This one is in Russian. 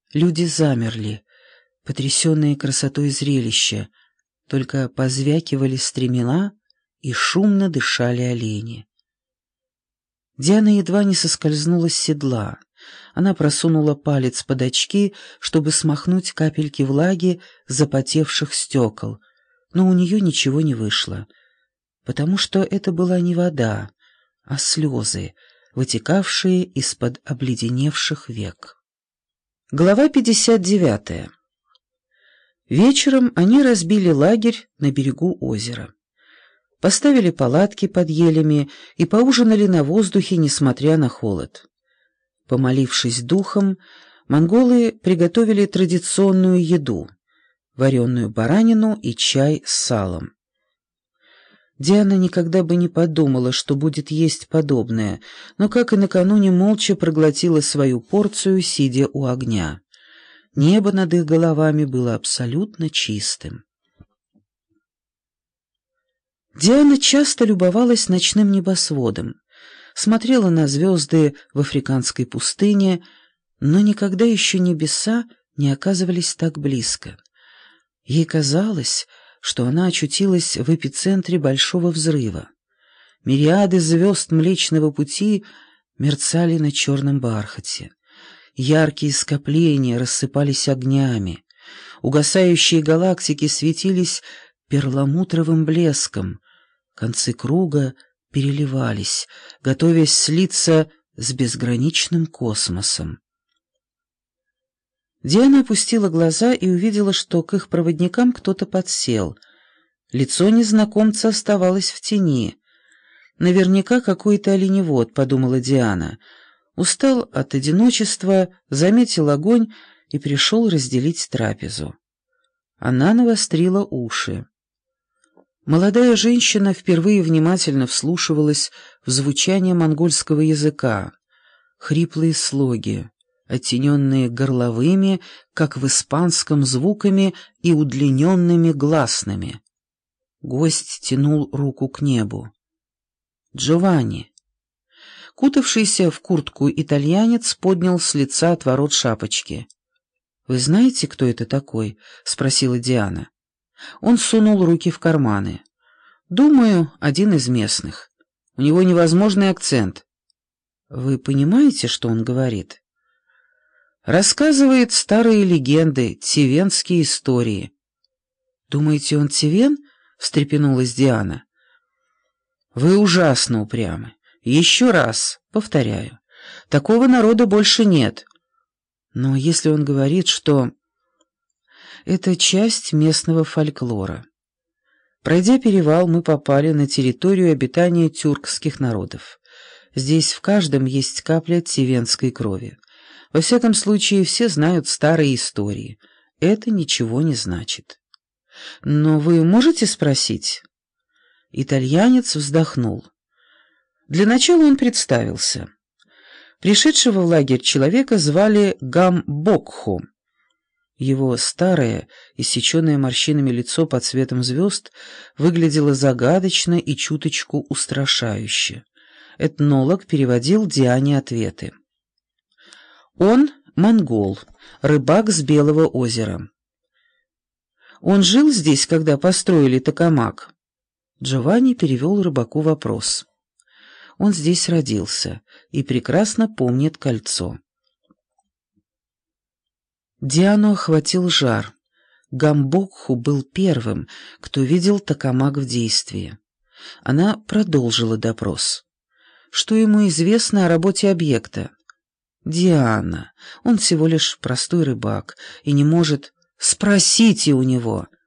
Люди замерли, потрясенные красотой зрелища, только позвякивали стремена и шумно дышали олени. Диана едва не соскользнула с седла. Она просунула палец под очки, чтобы смахнуть капельки влаги с запотевших стекол, но у нее ничего не вышло, потому что это была не вода, а слезы, вытекавшие из-под обледеневших век. Глава 59. Вечером они разбили лагерь на берегу озера. Поставили палатки под елями и поужинали на воздухе, несмотря на холод. Помолившись духом, монголы приготовили традиционную еду — вареную баранину и чай с салом. Диана никогда бы не подумала, что будет есть подобное, но, как и накануне, молча проглотила свою порцию, сидя у огня. Небо над их головами было абсолютно чистым. Диана часто любовалась ночным небосводом, смотрела на звезды в африканской пустыне, но никогда еще небеса не оказывались так близко. Ей казалось, что она очутилась в эпицентре большого взрыва. Мириады звезд Млечного Пути мерцали на черном бархате. Яркие скопления рассыпались огнями. Угасающие галактики светились перламутровым блеском. Концы круга переливались, готовясь слиться с безграничным космосом. Диана опустила глаза и увидела, что к их проводникам кто-то подсел. Лицо незнакомца оставалось в тени. «Наверняка какой-то оленевод», — подумала Диана. Устал от одиночества, заметил огонь и пришел разделить трапезу. Она навострила уши. Молодая женщина впервые внимательно вслушивалась в звучание монгольского языка. Хриплые слоги, оттененные горловыми, как в испанском, звуками и удлиненными гласными. Гость тянул руку к небу. «Джованни». Кутавшийся в куртку итальянец поднял с лица отворот шапочки. «Вы знаете, кто это такой?» — спросила Диана. Он сунул руки в карманы. «Думаю, один из местных. У него невозможный акцент». «Вы понимаете, что он говорит?» «Рассказывает старые легенды, тивенские истории». «Думаете, он тивен?» — встрепенулась Диана. «Вы ужасно упрямы. Еще раз, повторяю, такого народа больше нет. Но если он говорит, что это часть местного фольклора. Пройдя перевал, мы попали на территорию обитания тюркских народов. Здесь в каждом есть капля тивенской крови. Во всяком случае, все знают старые истории. Это ничего не значит. Но вы можете спросить?» Итальянец вздохнул. Для начала он представился. Пришедшего в лагерь человека звали Гамбокху. Его старое, иссеченное морщинами лицо под цветом звезд выглядело загадочно и чуточку устрашающе. Этнолог переводил Диане ответы. Он монгол, рыбак с Белого озера. Он жил здесь, когда построили Токамак. Джованни перевел рыбаку вопрос. Он здесь родился и прекрасно помнит кольцо. Диану охватил жар. Гамбокху был первым, кто видел Токамак в действии. Она продолжила допрос. Что ему известно о работе объекта? «Диана, он всего лишь простой рыбак и не может...» «Спросите у него!»